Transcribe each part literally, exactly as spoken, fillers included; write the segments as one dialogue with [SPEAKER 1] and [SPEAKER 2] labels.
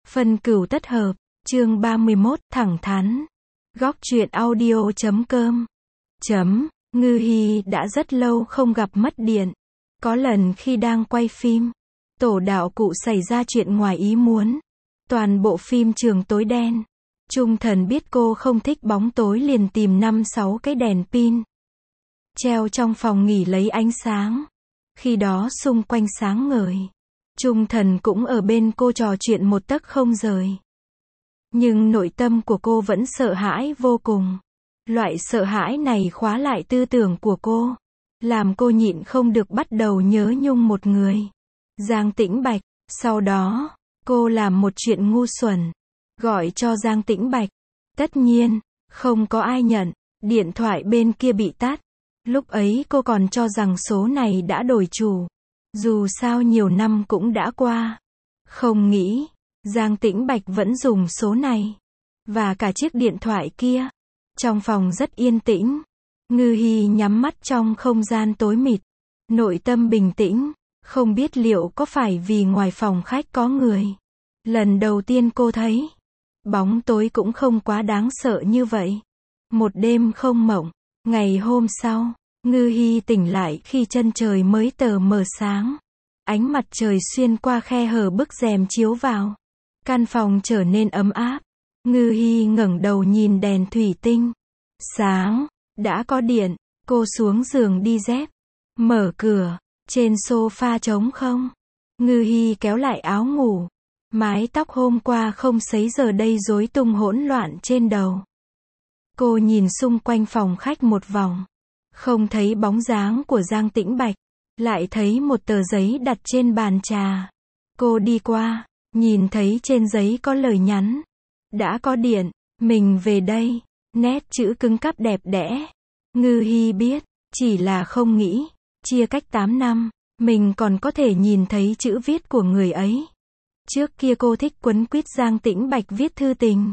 [SPEAKER 1] Phân cửu tất hợp, chương ba mươi mốt, thẳng thắn. Góc truyện audio chấm com. Chấm, Ngư Hi đã rất lâu không gặp mất điện. Có lần khi đang quay phim, tổ đạo cụ xảy ra chuyện ngoài ý muốn. Toàn bộ phim trường tối đen. Trung Thần biết cô không thích bóng tối liền tìm năm sáu cái đèn pin. Treo trong phòng nghỉ lấy ánh sáng. Khi đó xung quanh sáng ngời. Trung Thần cũng ở bên cô trò chuyện một tấc không rời. Nhưng nội tâm của cô vẫn sợ hãi vô cùng. Loại sợ hãi này khóa lại tư tưởng của cô. Làm cô nhịn không được bắt đầu nhớ nhung một người. Giang Tĩnh Bạch. Sau đó, cô làm một chuyện ngu xuẩn. Gọi cho Giang Tĩnh Bạch. Tất nhiên, không có ai nhận. Điện thoại bên kia bị tắt. Lúc ấy cô còn cho rằng số này đã đổi chủ. Dù sao nhiều năm cũng đã qua. Không nghĩ, Giang Tĩnh Bạch vẫn dùng số này. Và cả chiếc điện thoại kia. Trong phòng rất yên tĩnh. Ngư Hi nhắm mắt trong không gian tối mịt. Nội tâm bình tĩnh. Không biết liệu có phải vì ngoài phòng khách có người. Lần đầu tiên cô thấy. Bóng tối cũng không quá đáng sợ như vậy. Một đêm không mộng. Ngày hôm sau, Ngư Hi tỉnh lại khi chân trời mới tờ mờ sáng. Ánh mặt trời xuyên qua khe hở bức rèm chiếu vào. Căn phòng trở nên ấm áp. Ngư Hi ngẩng đầu nhìn đèn thủy tinh. Sáng, đã có điện. Cô xuống giường đi dép. Mở cửa, trên sofa trống không. Ngư Hi kéo lại áo ngủ. Mái tóc hôm qua không sấy giờ đây rối tung hỗn loạn trên đầu. Cô nhìn xung quanh phòng khách một vòng. Không thấy bóng dáng của Giang Tĩnh Bạch. Lại thấy một tờ giấy đặt trên bàn trà. Cô đi qua, nhìn thấy trên giấy có lời nhắn. Đã có điện, mình về đây. Nét chữ cứng cáp đẹp đẽ. Ngư Hi biết, chỉ là không nghĩ, chia cách tám năm, mình còn có thể nhìn thấy chữ viết của người ấy. Trước kia cô thích quấn quýt Giang Tĩnh Bạch viết thư tình.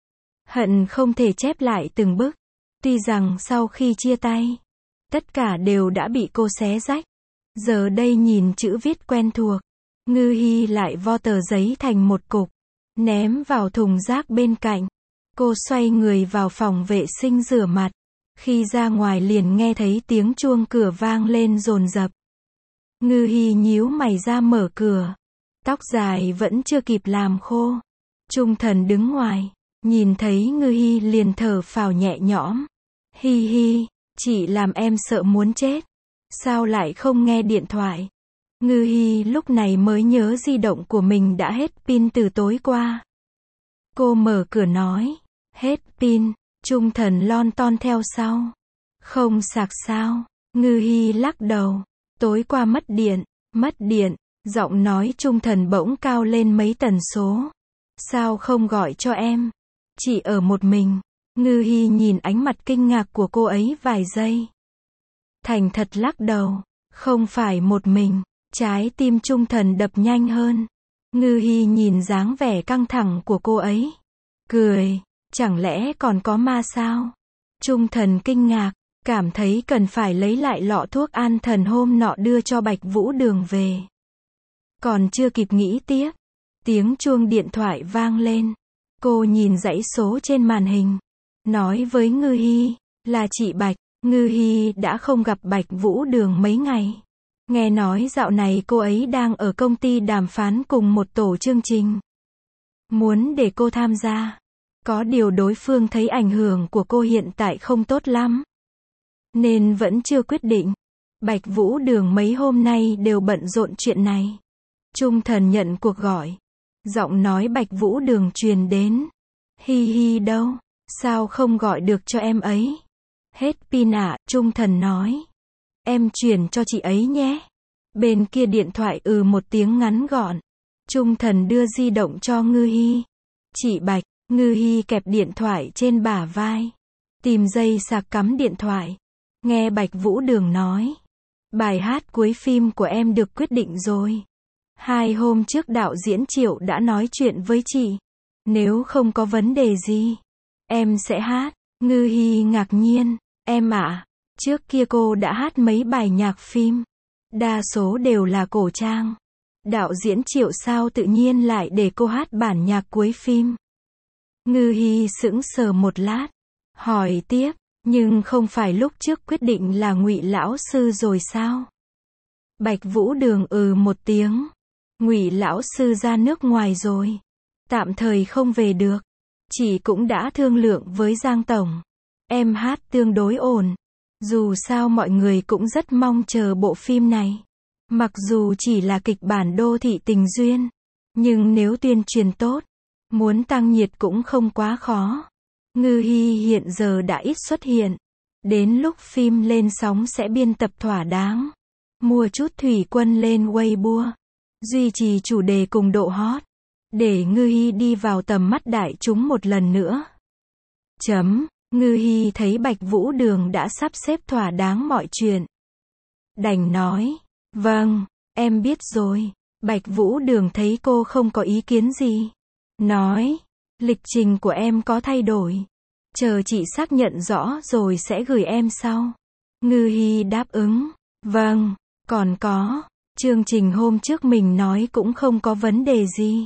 [SPEAKER 1] Hận không thể chép lại từng bức. Tuy rằng sau khi chia tay, tất cả đều đã bị cô xé rách. Giờ đây nhìn chữ viết quen thuộc. Ngư Hi lại vo tờ giấy thành một cục. Ném vào thùng rác bên cạnh. Cô xoay người vào phòng vệ sinh rửa mặt. Khi ra ngoài liền nghe thấy tiếng chuông cửa vang lên dồn dập. Ngư Hi nhíu mày ra mở cửa. Tóc dài vẫn chưa kịp làm khô. Trung Thần đứng ngoài. Nhìn thấy Ngư Hi liền thở phào nhẹ nhõm. Hi hi, chị làm em sợ muốn chết. Sao lại không nghe điện thoại? Ngư Hi lúc này mới nhớ di động của mình đã hết pin từ tối qua. Cô mở cửa nói. Hết pin. Trung Thần lon ton theo sau. Không sạc sao? Ngư Hi lắc đầu. Tối qua mất điện. Mất điện. Giọng nói Trung Thần bỗng cao lên mấy tần số. Sao không gọi cho em? Chị ở một mình. Ngư Hi nhìn ánh mặt kinh ngạc của cô ấy vài giây. Thành thật lắc đầu. Không phải một mình. Trái tim Trung Thần đập nhanh hơn. Ngư Hi nhìn dáng vẻ căng thẳng của cô ấy. Cười. Chẳng lẽ còn có ma sao? Trung Thần kinh ngạc. Cảm thấy cần phải lấy lại lọ thuốc an thần hôm nọ đưa cho Bạch Vũ Đường về. Còn chưa kịp nghĩ tiếp. Tiếng chuông điện thoại vang lên. Cô nhìn dãy số trên màn hình. Nói với Ngư Hi. Là chị Bạch. Ngư Hi đã không gặp Bạch Vũ Đường mấy ngày. Nghe nói dạo này cô ấy đang ở công ty đàm phán cùng một tổ chương trình. Muốn để cô tham gia. Có điều đối phương thấy ảnh hưởng của cô hiện tại không tốt lắm. Nên vẫn chưa quyết định. Bạch Vũ Đường mấy hôm nay đều bận rộn chuyện này. Trung Thần nhận cuộc gọi. Giọng nói Bạch Vũ Đường truyền đến. Hi hi đâu? Sao không gọi được cho em ấy? Hết pin ạ, Trung Thần nói. Em chuyển cho chị ấy nhé. Bên kia điện thoại ừ một tiếng ngắn gọn. Trung Thần đưa di động cho Ngư Hi. Chị Bạch. Ngư Hi kẹp điện thoại trên bả vai. Tìm dây sạc cắm điện thoại. Nghe Bạch Vũ Đường nói. Bài hát cuối phim của em được quyết định rồi. Hai hôm trước đạo diễn Triệu đã nói chuyện với chị. Nếu không có vấn đề gì, em sẽ hát. Ngư Hi ngạc nhiên. Em ạ, à, trước kia cô đã hát mấy bài nhạc phim. Đa số đều là cổ trang. Đạo diễn Triệu sao tự nhiên lại để cô hát bản nhạc cuối phim? Ngư Hi sững sờ một lát, hỏi tiếp, nhưng không phải lúc trước quyết định là Ngụy lão sư rồi sao? Bạch Vũ Đường ừ một tiếng. Ngụy lão sư ra nước ngoài rồi, tạm thời không về được. Chị cũng đã thương lượng với Giang tổng. Em hát tương đối ổn. Dù sao mọi người cũng rất mong chờ bộ phim này. Mặc dù chỉ là kịch bản đô thị tình duyên, nhưng nếu tuyên truyền tốt, muốn tăng nhiệt cũng không quá khó. Ngư Hi hiện giờ đã ít xuất hiện. Đến lúc phim lên sóng sẽ biên tập thỏa đáng. Mua chút thủy quân lên Weibo. Duy trì chủ đề cùng độ hot. Để Ngư Hi đi vào tầm mắt đại chúng một lần nữa. Chấm. Ngư Hi thấy Bạch Vũ Đường đã sắp xếp thỏa đáng mọi chuyện. Đành nói. Vâng, em biết rồi. Bạch Vũ Đường thấy cô không có ý kiến gì. Nói. Lịch trình của em có thay đổi. Chờ chị xác nhận rõ rồi sẽ gửi em sau. Ngư Hi đáp ứng. Vâng, còn có. Chương trình hôm trước mình nói cũng không có vấn đề gì.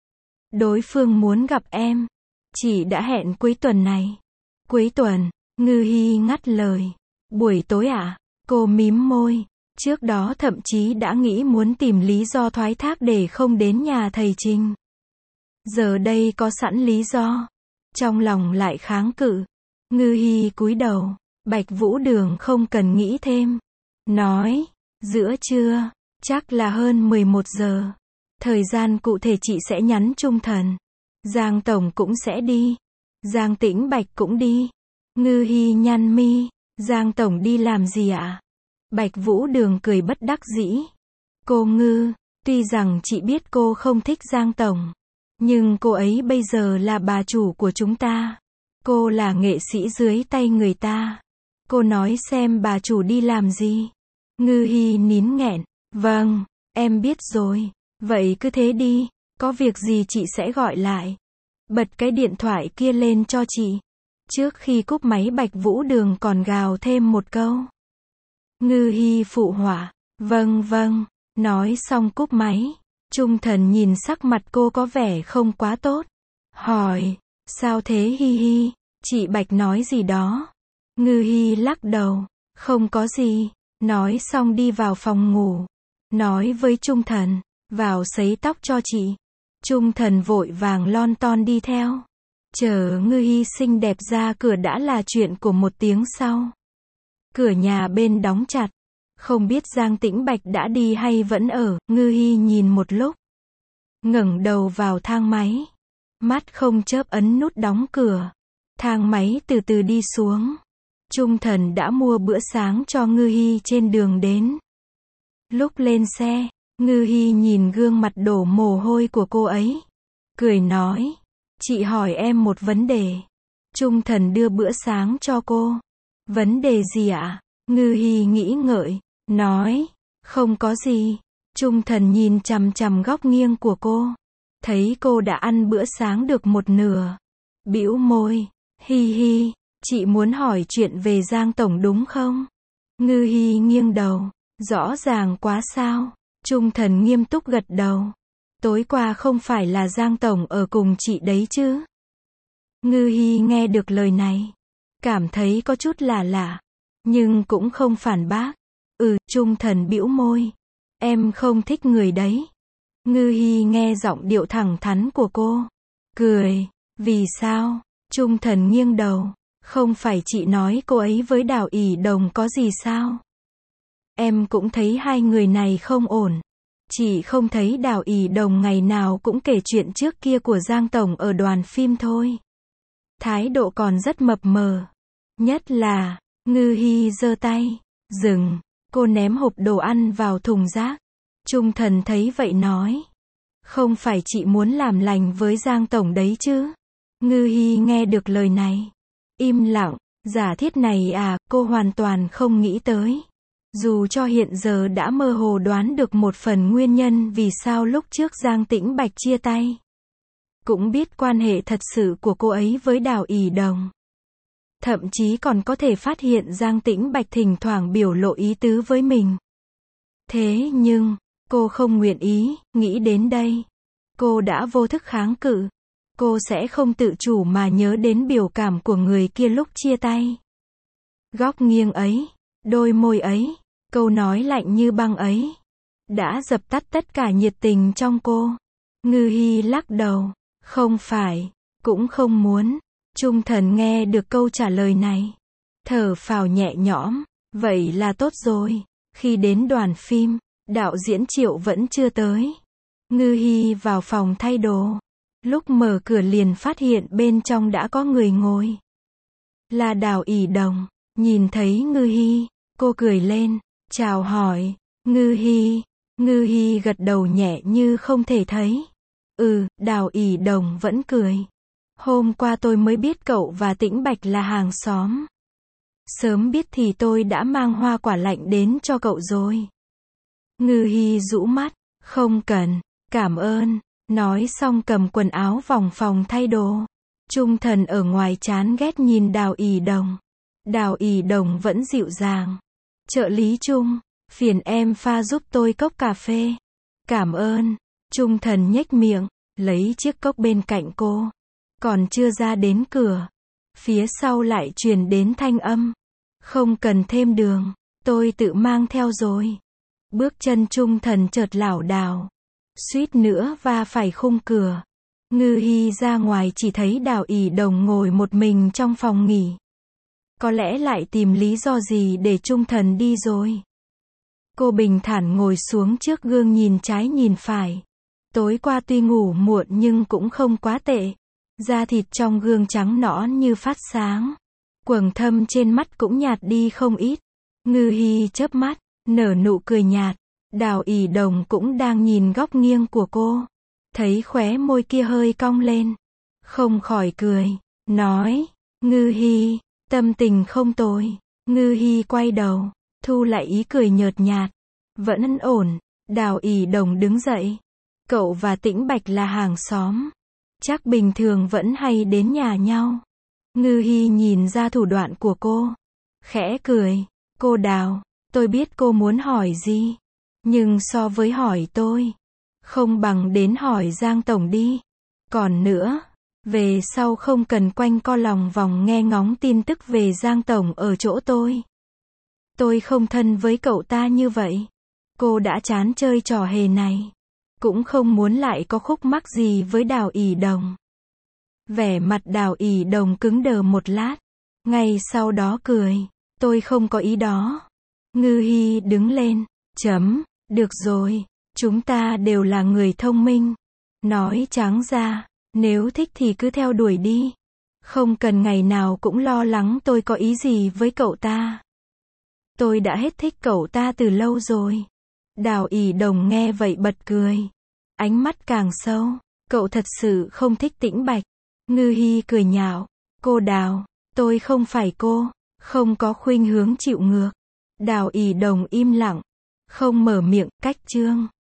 [SPEAKER 1] Đối phương muốn gặp em. Chị đã hẹn cuối tuần này. Cuối tuần, Ngư Hi ngắt lời. Buổi tối à? Cô mím môi. Trước đó thậm chí đã nghĩ muốn tìm lý do thoái thác để không đến nhà thầy Trình. Giờ đây có sẵn lý do. Trong lòng lại kháng cự. Ngư Hi cúi đầu. Bạch Vũ Đường không cần nghĩ thêm. Nói. Giữa trưa. Chắc là hơn mười một giờ. Thời gian cụ thể chị sẽ nhắn Trung Thần. Giang tổng cũng sẽ đi. Giang Tĩnh Bạch cũng đi. Ngư Hi nhăn mi. Giang tổng đi làm gì ạ? Bạch Vũ Đường cười bất đắc dĩ. Cô Ngư, tuy rằng chị biết cô không thích Giang tổng, nhưng cô ấy bây giờ là bà chủ của chúng ta. Cô là nghệ sĩ dưới tay người ta. Cô nói xem bà chủ đi làm gì. Ngư Hi nín nghẹn. Vâng, em biết rồi. Vậy cứ thế đi. Có việc gì chị sẽ gọi lại. Bật cái điện thoại kia lên cho chị. Trước khi cúp máy Bạch Vũ Đường còn gào thêm một câu. Ngư Hi phụ họa. Vâng vâng. Nói xong cúp máy. Trung Thần nhìn sắc mặt cô có vẻ không quá tốt. Hỏi. Sao thế Hi Hi? Chị Bạch nói gì đó? Ngư Hi lắc đầu. Không có gì. Nói xong đi vào phòng ngủ. Nói với Trung Thần. Vào sấy tóc cho chị. Trung Thần vội vàng lon ton đi theo. Chờ Ngư Hi xinh đẹp ra cửa đã là chuyện của một tiếng sau. Cửa nhà bên đóng chặt. Không biết Giang Tĩnh Bạch đã đi hay vẫn ở. Ngư Hi nhìn một lúc. Ngẩng đầu vào thang máy. Mắt không chớp ấn nút đóng cửa. Thang máy từ từ đi xuống. Trung Thần đã mua bữa sáng cho Ngư Hi trên đường đến. Lúc lên xe, Ngư Hi nhìn gương mặt đổ mồ hôi của cô ấy. Cười nói. Chị hỏi em một vấn đề. Trung Thần đưa bữa sáng cho cô. Vấn đề gì ạ? Ngư Hi nghĩ ngợi. Nói. Không có gì. Trung Thần nhìn chằm chằm góc nghiêng của cô. Thấy cô đã ăn bữa sáng được một nửa. Bĩu môi. Hi hi. Chị muốn hỏi chuyện về Giang tổng đúng không? Ngư Hi nghiêng đầu. Rõ ràng quá sao? Trung Thần nghiêm túc gật đầu. Tối qua không phải là Giang tổng ở cùng chị đấy chứ? Ngư Hi nghe được lời này. Cảm thấy có chút lạ lạ. Nhưng cũng không phản bác. Ừ, Trung Thần bĩu môi. Em không thích người đấy. Ngư Hi nghe giọng điệu thẳng thắn của cô. Cười. Vì sao? Trung Thần nghiêng đầu. Không phải chị nói cô ấy với Đào ỷ Đồng có gì sao? Em cũng thấy hai người này không ổn. Chị không thấy Đào ỷ Đồng ngày nào cũng kể chuyện trước kia của Giang tổng ở đoàn phim thôi. Thái độ còn rất mập mờ. Nhất là, Ngư Hi giơ tay. Dừng. Cô ném hộp đồ ăn vào thùng rác. Trung Thần thấy vậy nói. Không phải chị muốn làm lành với Giang tổng đấy chứ? Ngư Hi nghe được lời này. Im lặng. Giả thiết này à, cô hoàn toàn không nghĩ tới. Dù cho hiện giờ đã mơ hồ đoán được một phần nguyên nhân vì sao lúc trước Giang Tĩnh Bạch chia tay. Cũng biết quan hệ thật sự của cô ấy với Đào ỷ Đồng. Thậm chí còn có thể phát hiện Giang Tĩnh Bạch thỉnh thoảng biểu lộ ý tứ với mình. Thế nhưng, Cô không nguyện ý, nghĩ đến đây. Cô đã vô thức kháng cự. Cô sẽ không tự chủ mà nhớ đến biểu cảm của người kia lúc chia tay. Góc nghiêng ấy, đôi môi ấy, câu nói lạnh như băng ấy, đã dập tắt tất cả nhiệt tình trong cô. Ngư Hi lắc đầu, không phải, cũng không muốn. Trung Thần nghe được câu trả lời này, thở phào nhẹ nhõm, vậy là tốt rồi. Khi đến đoàn phim, đạo diễn Triệu vẫn chưa tới. Ngư Hi vào phòng thay đồ. Lúc mở cửa liền phát hiện bên trong đã có người ngồi. Là Đào ỷ Đồng. Nhìn thấy Ngư Hi, cô cười lên, chào hỏi. Ngư Hi. Ngư Hi gật đầu nhẹ như không thể thấy. Ừ, Đào ỷ Đồng vẫn cười. Hôm qua tôi mới biết cậu và Tĩnh Bạch là hàng xóm. Sớm biết thì tôi đã mang hoa quả lạnh đến cho cậu rồi. Ngư Hi rũ mắt, không cần, cảm ơn. Nói xong cầm quần áo vòng phòng thay đồ. Trung Thần ở ngoài chán ghét nhìn Đào ỷ Đồng. Đào ỷ Đồng vẫn dịu dàng. Trợ lý Trung, phiền em pha giúp tôi cốc cà phê. Cảm ơn. Trung Thần nhếch miệng, lấy chiếc cốc bên cạnh cô. Còn chưa ra đến cửa, phía sau lại truyền đến thanh âm. Không cần thêm đường, tôi tự mang theo rồi. Bước chân Trung Thần chợt lảo đảo, suýt nữa va phải khung cửa. Ngư Hi ra ngoài chỉ thấy Đào ỷ Đồng ngồi một mình trong phòng nghỉ. Có lẽ lại tìm lý do gì để Trung Thần đi rồi. Cô bình thản ngồi xuống trước gương nhìn trái nhìn phải. Tối qua tuy ngủ muộn nhưng cũng không quá tệ. Da thịt trong gương trắng nõn như phát sáng. Quầng thâm trên mắt cũng nhạt đi không ít. Ngư Hi chớp mắt, nở nụ cười nhạt. Đào ỷ Đồng cũng đang nhìn góc nghiêng của cô. Thấy khóe môi kia hơi cong lên. Không khỏi cười, nói, Ngư Hi, tâm tình không tồi. Ngư Hi quay đầu, thu lại ý cười nhợt nhạt. Vẫn ổn. Đào ỷ Đồng đứng dậy. Cậu và Tĩnh Bạch là hàng xóm. Chắc bình thường vẫn hay đến nhà nhau. Ngư Hi nhìn ra thủ đoạn của cô. Khẽ cười, cô Đào, tôi biết cô muốn hỏi gì. Nhưng so với hỏi tôi, không bằng đến hỏi Giang Tổng đi. Còn nữa, về sau không cần quanh co lòng vòng nghe ngóng tin tức về Giang Tổng ở chỗ tôi. Tôi không thân với cậu ta như vậy. Cô đã chán chơi trò hề này. Cũng không muốn lại có khúc mắc gì với Đào ỷ Đồng. Vẻ mặt Đào ỷ Đồng cứng đờ một lát. Ngay sau đó cười. Tôi không có ý đó. Ngư Hi đứng lên. Chấm. Được rồi. Chúng ta đều là người thông minh. Nói trắng ra, nếu thích thì cứ theo đuổi đi. Không cần ngày nào cũng lo lắng tôi có ý gì với cậu ta. Tôi đã hết thích cậu ta từ lâu rồi. Đào ỷ Đồng nghe vậy bật cười. Ánh mắt càng sâu. Cậu thật sự không thích Tĩnh Bạch. Ngư Hi cười nhạo. Cô Đào, tôi không phải cô. Không có khuynh hướng chịu ngược. Đào ỷ Đồng im lặng. Không mở miệng, cách chương.